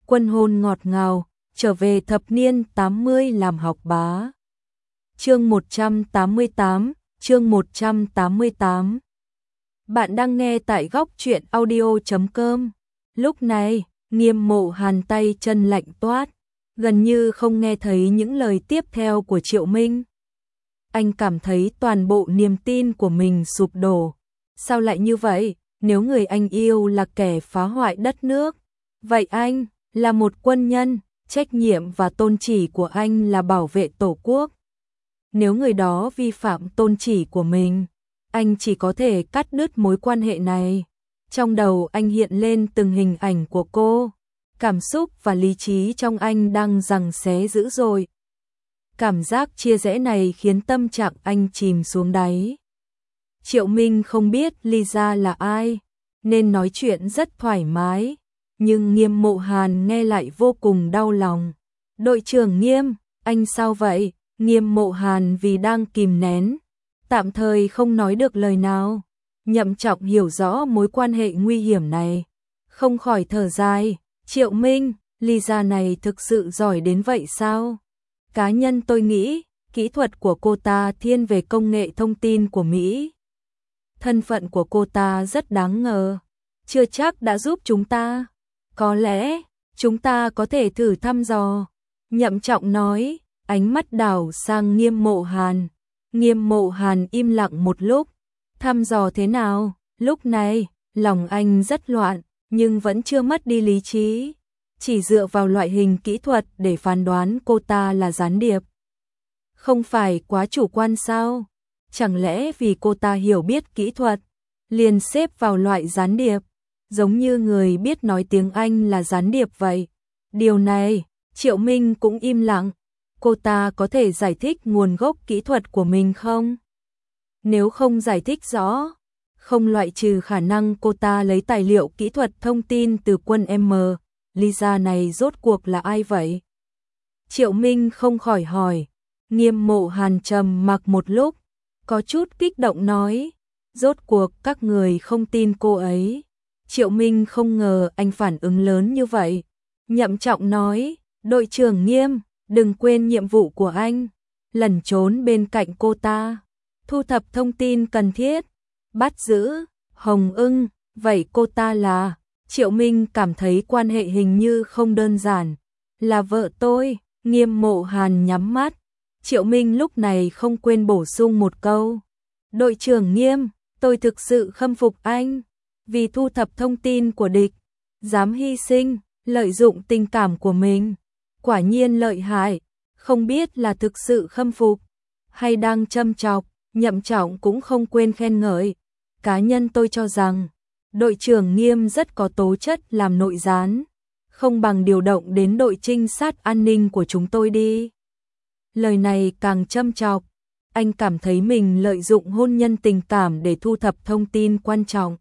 Quân hôn ngọt ngào, trở về thập niên 80 làm học bá. Chương 188, chương 188. Bạn đang nghe tại góc truyện audio.com. Lúc này, Nghiêm Mộ Hàn tay chân lạnh toát, gần như không nghe thấy những lời tiếp theo của Triệu Minh. Anh cảm thấy toàn bộ niềm tin của mình sụp đổ. Sao lại như vậy? Nếu người anh yêu là kẻ phá hoại đất nước, vậy anh là một quân nhân, trách nhiệm và tôn chỉ của anh là bảo vệ Tổ quốc. Nếu người đó vi phạm tôn chỉ của mình, anh chỉ có thể cắt đứt mối quan hệ này. Trong đầu anh hiện lên từng hình ảnh của cô, cảm xúc và lý trí trong anh đang giằng xé dữ dội. Cảm giác chia rẽ này khiến tâm trạng anh chìm xuống đáy. Triệu Minh không biết Lisa là ai, nên nói chuyện rất thoải mái, nhưng Nghiêm Mộ Hàn nghe lại vô cùng đau lòng. Đội trưởng Nghiêm, anh sao vậy? Nghiêm Mộ Hàn vì đang kìm nén, tạm thời không nói được lời nào. Nhậm Trọng hiểu rõ mối quan hệ nguy hiểm này, không khỏi thở dài. Triệu Minh, Lisa này thực sự giỏi đến vậy sao? Cá nhân tôi nghĩ, kỹ thuật của cô ta thiên về công nghệ thông tin của Mỹ. Thân phận của cô ta rất đáng ngờ, chưa chắc đã giúp chúng ta. Có lẽ, chúng ta có thể thử thăm dò. Nhậm Trọng nói, ánh mắt đảo sang Nghiêm Mộ Hàn. Nghiêm Mộ Hàn im lặng một lúc. Thăm dò thế nào? Lúc này, lòng anh rất loạn, nhưng vẫn chưa mất đi lý trí. Chỉ dựa vào loại hình kỹ thuật để phán đoán cô ta là gián điệp. Không phải quá chủ quan sao? Chẳng lẽ vì cô ta hiểu biết kỹ thuật, liền xếp vào loại gián điệp, giống như người biết nói tiếng Anh là gián điệp vậy? Điều này, Triệu Minh cũng im lặng. Cô ta có thể giải thích nguồn gốc kỹ thuật của mình không? Nếu không giải thích rõ, không loại trừ khả năng cô ta lấy tài liệu kỹ thuật thông tin từ quân M. Lisa này rốt cuộc là ai vậy? Triệu Minh không khỏi hỏi. Nghiêm Mộ Hàn trầm mặc một lúc, có chút kích động nói, rốt cuộc các người không tin cô ấy. Triệu Minh không ngờ anh phản ứng lớn như vậy. Nhậm Trọng nói, đội trưởng Nghiêm, đừng quên nhiệm vụ của anh, lẩn trốn bên cạnh cô ta, thu thập thông tin cần thiết, bắt giữ Hồng Ưng. Vậy cô ta là? Triệu Minh cảm thấy quan hệ hình như không đơn giản. Là vợ tôi. Nghiêm Mộ Hàn nhắm mắt. Triệu Minh lúc này không quên bổ sung một câu. Đội trưởng Nghiêm, tôi thực sự khâm phục anh. Vì thu thập thông tin của địch, dám hy sinh, lợi dụng tình cảm của mình. Quả nhiên lợi hại. Không biết là thực sự khâm phục hay đang châm chọc. Nhậm Trọng cũng không quên khen ngợi. Cá nhân tôi cho rằng đội trưởng Nghiêm rất có tố chất làm nội gián, không bằng điều động đến đội trinh sát an ninh của chúng tôi đi. Lời này càng châm chọc, anh cảm thấy mình lợi dụng hôn nhân tình cảm để thu thập thông tin quan trọng.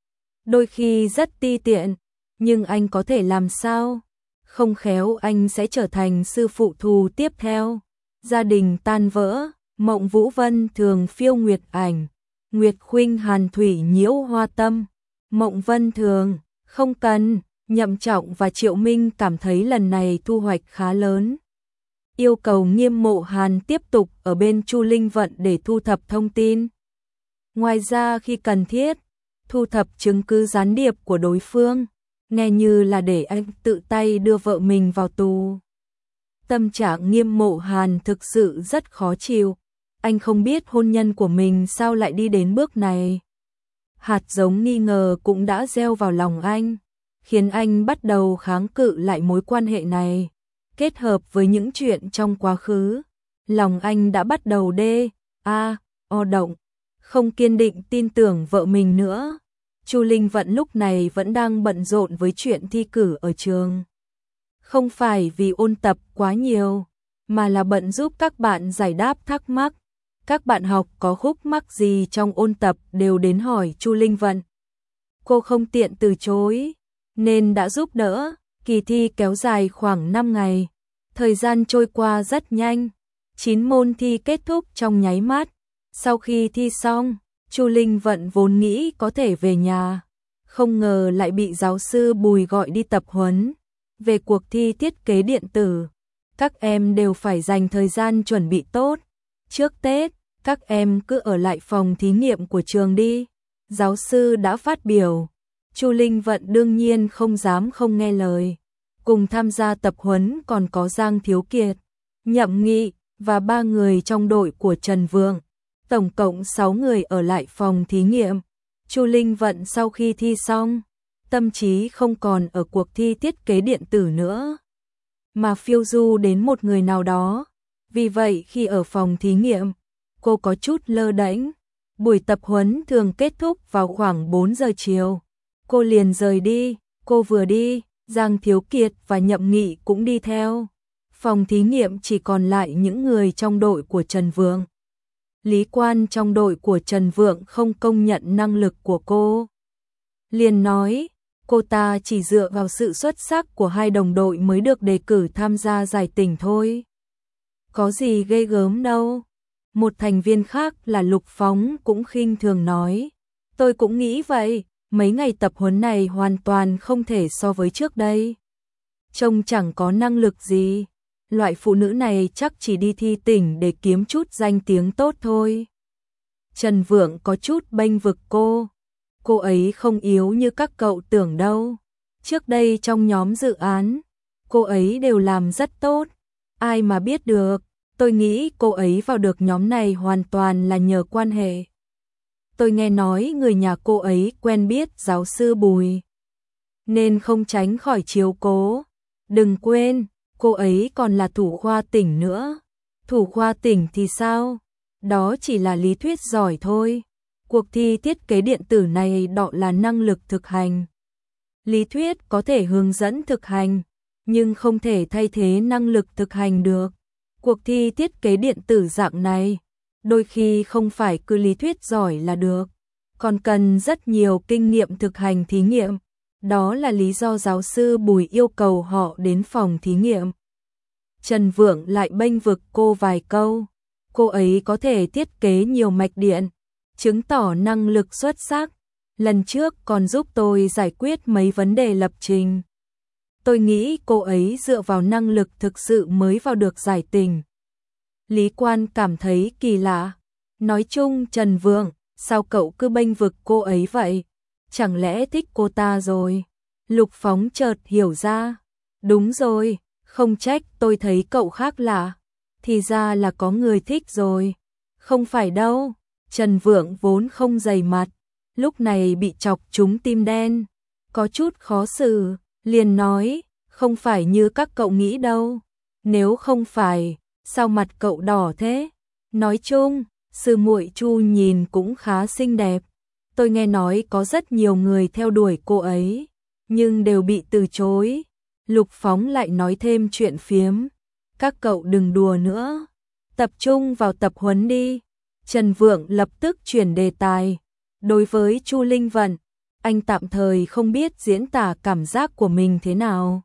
Đôi khi rất ti tiện, nhưng anh có thể làm sao? Không khéo anh sẽ trở thành sư phụ thù tiếp theo. Gia đình tan vỡ, Mộng Vũ Vân thường phiêu nguyệt ảnh, Nguyệt Khuynh Hàn Thủy nhiễu hoa tâm. Mộng Vân thường, không cần. Nhậm Trọng và Triệu Minh cảm thấy lần này thu hoạch khá lớn. Yêu cầu Nghiêm Mộ Hàn tiếp tục ở bên Chu Linh Vận để thu thập thông tin. Ngoài ra khi cần thiết, thu thập chứng cứ gián điệp của đối phương, nghe như là để anh tự tay đưa vợ mình vào tù. Tâm trạng Nghiêm Mộ Hàn thực sự rất khó chịu. Anh không biết hôn nhân của mình sao lại đi đến bước này. Hạt giống nghi ngờ cũng đã gieo vào lòng anh, khiến anh bắt đầu kháng cự lại mối quan hệ này. Kết hợp với những chuyện trong quá khứ, lòng anh đã bắt đầu động, không kiên định tin tưởng vợ mình nữa. Chu Linh Vận lúc này vẫn đang bận rộn với chuyện thi cử ở trường. Không phải vì ôn tập quá nhiều, mà là bận giúp các bạn giải đáp thắc mắc. Các bạn học có khúc mắc gì trong ôn tập đều đến hỏi Chu Linh Vận. Cô không tiện từ chối, nên đã giúp đỡ. Kỳ thi kéo dài khoảng 5 ngày. Thời gian trôi qua rất nhanh. 9 môn thi kết thúc trong nháy mắt. Sau khi thi xong, Chu Linh Vận vốn nghĩ có thể về nhà. Không ngờ lại bị giáo sư Bùi gọi đi tập huấn. về cuộc thi thiết kế điện tử. Các em đều phải dành thời gian chuẩn bị tốt. Trước Tết, các em cứ ở lại phòng thí nghiệm của trường đi. Giáo sư đã phát biểu. Chu Linh Vận đương nhiên không dám không nghe lời. Cùng tham gia tập huấn còn có Giang Thiếu Kiệt, Nhậm Nghị và 3 người trong đội của Trần Vượng. Tổng cộng 6 người ở lại phòng thí nghiệm. Chu Linh Vận sau khi thi xong, tâm trí không còn ở cuộc thi thiết kế điện tử nữa, mà phiêu du đến một người nào đó. Vì vậy khi ở phòng thí nghiệm, cô có chút lơ đễnh. Buổi tập huấn thường kết thúc vào khoảng 4 giờ chiều. Cô liền rời đi, cô vừa đi, Giang Thiếu Kiệt và Nhậm Nghị cũng đi theo. Phòng thí nghiệm chỉ còn lại những người trong đội của Trần Vượng. Lý Quan trong đội của Trần Vượng không công nhận năng lực của cô. Liền nói, cô ta chỉ dựa vào sự xuất sắc của 2 đồng đội mới được đề cử tham gia giải tỉnh thôi. Có gì ghê gớm đâu. Một thành viên khác là Lục Phóng cũng khinh thường nói, tôi cũng nghĩ vậy, mấy ngày tập huấn này hoàn toàn không thể so với trước đây. Trông chẳng có năng lực gì. Loại phụ nữ này chắc chỉ đi thi tỉnh để kiếm chút danh tiếng tốt thôi. Trần Vượng có chút bênh vực cô. Cô ấy không yếu như các cậu tưởng đâu. Trước đây trong nhóm dự án, cô ấy đều làm rất tốt. Ai mà biết được, tôi nghĩ cô ấy vào được nhóm này hoàn toàn là nhờ quan hệ. Tôi nghe nói người nhà cô ấy quen biết giáo sư Bùi, nên không tránh khỏi chiếu cố. Đừng quên, cô ấy còn là thủ khoa tỉnh nữa. Thủ khoa tỉnh thì sao? Đó chỉ là lý thuyết giỏi thôi. Cuộc thi thiết kế điện tử này đó là năng lực thực hành. Lý thuyết có thể hướng dẫn thực hành, nhưng không thể thay thế năng lực thực hành được. Cuộc thi thiết kế điện tử dạng này, đôi khi không phải cứ lý thuyết giỏi là được, còn cần rất nhiều kinh nghiệm thực hành thí nghiệm. Đó là lý do giáo sư Bùi yêu cầu họ đến phòng thí nghiệm. Trần Vượng lại bênh vực cô vài câu. Cô ấy có thể thiết kế nhiều mạch điện, chứng tỏ năng lực xuất sắc. Lần trước còn giúp tôi giải quyết mấy vấn đề lập trình. Tôi nghĩ cô ấy dựa vào năng lực thực sự mới vào được giải tỉnh. Lý Quan cảm thấy kỳ lạ. Nói chung Trần Vượng, sao cậu cứ bênh vực cô ấy vậy? Chẳng lẽ thích cô ta rồi? Lục Phóng chợt hiểu ra. Đúng rồi, không trách tôi thấy cậu khác lạ. Thì ra là có người thích rồi. Không phải đâu. Trần Vượng vốn không dày mặt, lúc này bị chọc trúng tim đen. Có chút khó xử, liền nói, không phải như các cậu nghĩ đâu. Nếu không phải, sao mặt cậu đỏ thế? Nói chung, sư muội Chu nhìn cũng khá xinh đẹp. Tôi nghe nói có rất nhiều người theo đuổi cô ấy, nhưng đều bị từ chối. Lục Phóng lại nói thêm chuyện phiếm. Các cậu đừng đùa nữa, tập trung vào tập huấn đi. Trần Vượng lập tức chuyển đề tài. Đối với Chu Linh Vận, anh tạm thời không biết diễn tả cảm giác của mình thế nào.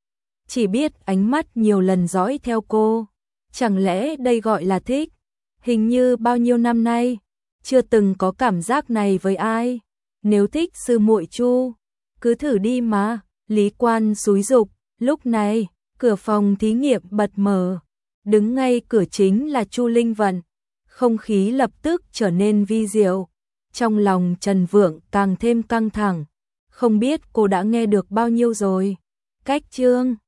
Chỉ biết ánh mắt nhiều lần dõi theo cô. Chẳng lẽ đây gọi là thích? Hình như bao nhiêu năm nay, chưa từng có cảm giác này với ai. Nếu thích sư muội Chu, cứ thử đi mà. Lý Quan xúi giục. Lúc này, cửa phòng thí nghiệm bật mở. Đứng ngay cửa chính là Chu Linh Vận. Không khí lập tức trở nên vi diệu. Trong lòng Trần Vượng càng thêm căng thẳng. Không biết cô đã nghe được bao nhiêu rồi. Cách chương